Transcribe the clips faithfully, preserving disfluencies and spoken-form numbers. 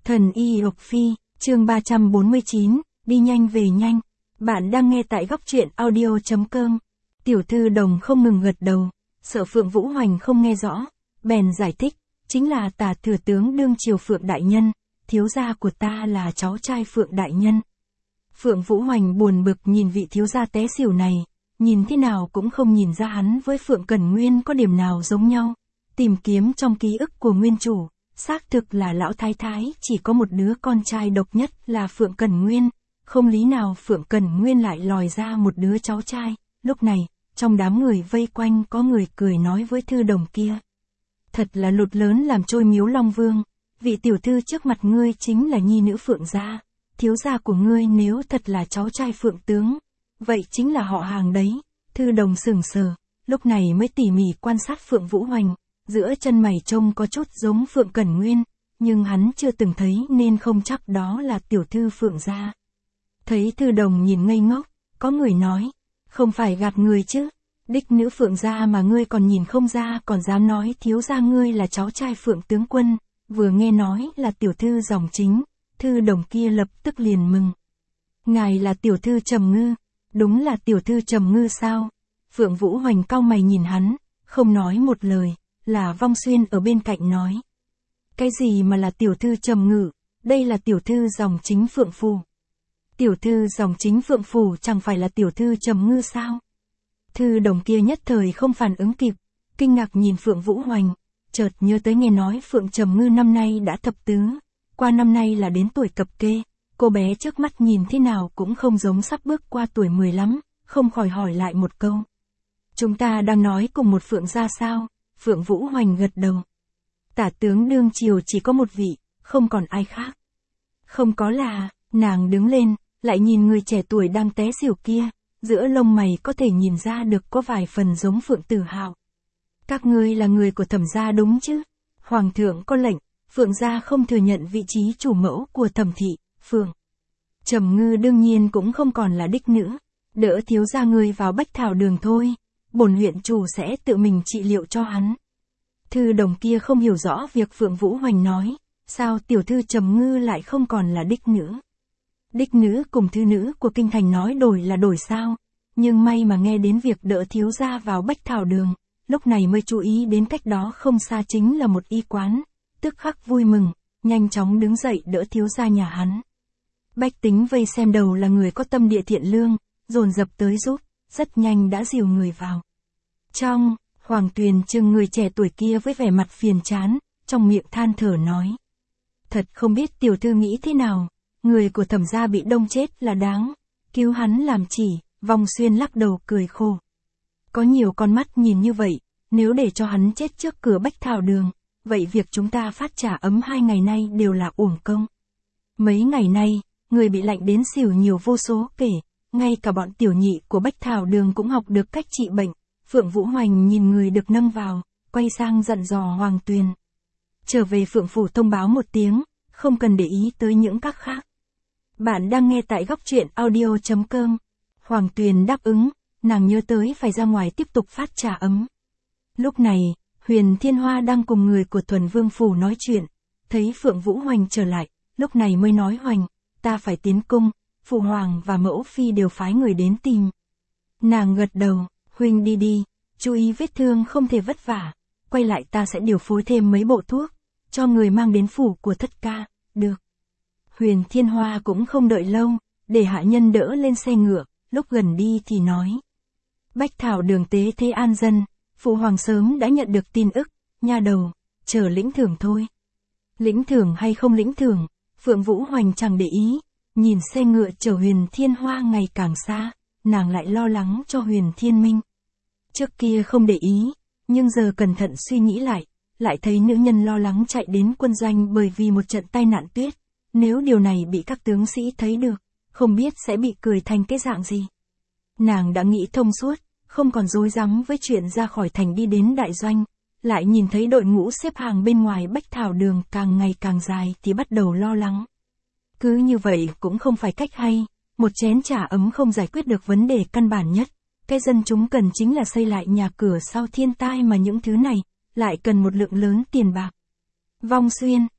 Thần y Lộc Phi, chương ba trăm bốn mươi chín, đi nhanh về nhanh. Bạn đang nghe tại góc truyện audio chấm com. Tiểu thư Đồng không ngừng gật đầu, sợ Phượng Vũ Hoành không nghe rõ, bèn giải thích, chính là Tả thừa tướng đương triều Phượng đại nhân, thiếu gia của ta là cháu trai Phượng đại nhân. Phượng Vũ Hoành buồn bực nhìn vị thiếu gia té xỉu này, nhìn thế nào cũng không nhìn ra hắn với Phượng Cẩn Nguyên có điểm nào giống nhau. Tìm kiếm trong ký ức của nguyên chủ, xác thực là lão thái thái chỉ có một đứa con trai độc nhất là Phượng Cẩn Nguyên, không lý nào Phượng Cẩn Nguyên lại lòi ra một đứa cháu trai. Lúc này, trong đám người vây quanh có người cười nói với Thư Đồng kia. Thật là lụt lớn làm trôi miếu Long Vương, vị tiểu thư trước mặt ngươi chính là nhi nữ Phượng gia, thiếu gia của ngươi nếu thật là cháu trai Phượng tướng, vậy chính là họ hàng đấy. Thư Đồng sững sờ, lúc này mới tỉ mỉ quan sát Phượng Vũ Hoành. Giữa chân mày trông có chút giống Phượng Cẩn Nguyên, nhưng hắn chưa từng thấy nên không chắc đó là tiểu thư Phượng gia. Thấy Thư Đồng nhìn ngây ngốc, có người nói, không phải gạt người chứ, đích nữ Phượng gia mà ngươi còn nhìn không ra còn dám nói thiếu gia ngươi là cháu trai Phượng tướng quân, vừa nghe nói là tiểu thư dòng chính, Thư Đồng kia lập tức liền mừng. Ngài là tiểu thư Trầm Ngư, đúng là tiểu thư Trầm Ngư sao? Phượng Vũ Hoành cau mày nhìn hắn, không nói một lời. Là Vong Xuyên ở bên cạnh nói. Cái gì mà là tiểu thư Trầm Ngư, đây là tiểu thư dòng chính Phượng Phủ. Tiểu thư dòng chính Phượng Phủ chẳng phải là tiểu thư Trầm Ngư sao? Thư Đồng kia nhất thời không phản ứng kịp, kinh ngạc nhìn Phượng Vũ Hoành, chợt nhớ tới nghe nói Phượng Trầm Ngư năm nay đã thập tứ, qua năm nay là đến tuổi cập kê, cô bé trước mắt nhìn thế nào cũng không giống sắp bước qua tuổi mười lắm, không khỏi hỏi lại một câu. Chúng ta đang nói cùng một Phượng gia sao? Phượng Vũ Hoành gật đầu. Tả tướng đương triều chỉ có một vị, không còn ai khác. Không có là, nàng đứng lên, lại nhìn người trẻ tuổi đang té xỉu kia, giữa lông mày có thể nhìn ra được có vài phần giống Phượng Tử Hạo. Các ngươi là người của Thẩm gia đúng chứ? Hoàng thượng có lệnh, Phượng gia không thừa nhận vị trí chủ mẫu của Thẩm thị, Phượng Trầm Ngư đương nhiên cũng không còn là đích nữ, đỡ thiếu gia ngươi vào Bách Thảo Đường thôi. Bổn huyện chủ sẽ tự mình trị liệu cho hắn. Thư Đồng kia không hiểu rõ việc Phượng Vũ Hoành nói, sao tiểu thư Trầm Ngư lại không còn là đích nữ. Đích nữ cùng thư nữ của kinh thành nói đổi là đổi sao, nhưng may mà nghe đến việc đỡ thiếu gia vào Bách Thảo Đường, lúc này mới chú ý đến cách đó không xa chính là một y quán, tức khắc vui mừng, nhanh chóng đứng dậy đỡ thiếu gia nhà hắn. Bách tính vây xem đầu là người có tâm địa thiện lương, dồn dập tới giúp. Rất nhanh đã dìu người vào. Trong, Hoàng Tuyền trừng người trẻ tuổi kia với vẻ mặt phiền chán, trong miệng than thở nói. Thật không biết tiểu thư nghĩ thế nào, người của Thẩm gia bị đông chết là đáng, cứu hắn làm chỉ, Vong Xuyên lắc đầu cười khổ. Có nhiều con mắt nhìn như vậy, nếu để cho hắn chết trước cửa Bách Thảo Đường, vậy việc chúng ta phát trả ấm hai ngày nay đều là uổng công. Mấy ngày nay, người bị lạnh đến xỉu nhiều vô số kể. Ngay cả bọn tiểu nhị của Bách Thảo Đường cũng học được cách trị bệnh. Phượng Vũ Hoành nhìn người được nâng vào, quay sang dặn dò Hoàng Tuyền. Trở về Phượng Phủ thông báo một tiếng, không cần để ý tới những các khác. Bạn đang nghe tại góc truyện audio chấm com. Hoàng Tuyền đáp ứng, nàng nhớ tới phải ra ngoài tiếp tục phát trà ấm. Lúc này, Huyền Thiên Hoa đang cùng người của Thuần Vương Phủ nói chuyện, thấy Phượng Vũ Hoành trở lại, lúc này mới nói Hoành, ta phải tiến cung. Phụ hoàng và mẫu phi đều phái người đến tìm. Nàng gật đầu, huynh đi đi, chú ý vết thương không thể vất vả, quay lại ta sẽ điều phối thêm mấy bộ thuốc, cho người mang đến phủ của thất ca, được. Huyền Thiên Hoa cũng không đợi lâu, để hạ nhân đỡ lên xe ngựa, lúc gần đi thì nói. Bách Thảo Đường tế thế an dân, phụ hoàng sớm đã nhận được tin ức, nha đầu, chờ lĩnh thưởng thôi. Lĩnh thưởng hay không lĩnh thưởng, Phượng Vũ Hoành chẳng để ý. Nhìn xe ngựa chở Huyền Thiên Hoa ngày càng xa, nàng lại lo lắng cho Huyền Thiên Minh. Trước kia không để ý, nhưng giờ cẩn thận suy nghĩ lại, lại thấy nữ nhân lo lắng chạy đến quân doanh bởi vì một trận tai nạn tuyết. Nếu điều này bị các tướng sĩ thấy được, không biết sẽ bị cười thành cái dạng gì. Nàng đã nghĩ thông suốt, không còn rối rắm với chuyện ra khỏi thành đi đến đại doanh, lại nhìn thấy đội ngũ xếp hàng bên ngoài Bách Thảo Đường càng ngày càng dài thì bắt đầu lo lắng. Cứ như vậy cũng không phải cách hay, một chén trà ấm không giải quyết được vấn đề căn bản nhất, cái dân chúng cần chính là xây lại nhà cửa sau thiên tai mà những thứ này, lại cần một lượng lớn tiền bạc. Vong Xuyên,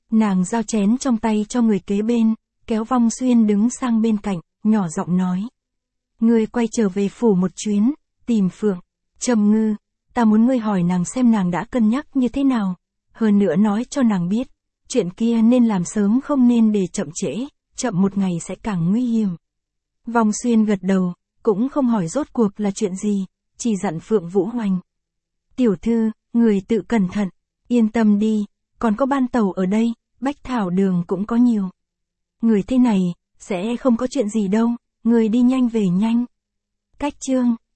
Nàng giao chén trong tay cho người kế bên, kéo Vong Xuyên đứng sang bên cạnh, nhỏ giọng nói. Ngươi quay trở về phủ một chuyến, tìm Phượng, Trầm Ngư, ta muốn ngươi hỏi nàng xem nàng đã cân nhắc như thế nào, hơn nữa nói cho nàng biết, chuyện kia nên làm sớm không nên để chậm trễ, chậm một ngày sẽ càng nguy hiểm. Vong Xuyên gật đầu, cũng không hỏi rốt cuộc là chuyện gì, chỉ dặn Phượng Vũ Hoành. Tiểu thư, người tự cẩn thận, yên tâm đi, còn có ban tàu ở đây, bách thảo đường cũng có nhiều. Người thế này, sẽ không có chuyện gì đâu, người đi nhanh về nhanh. Cách chương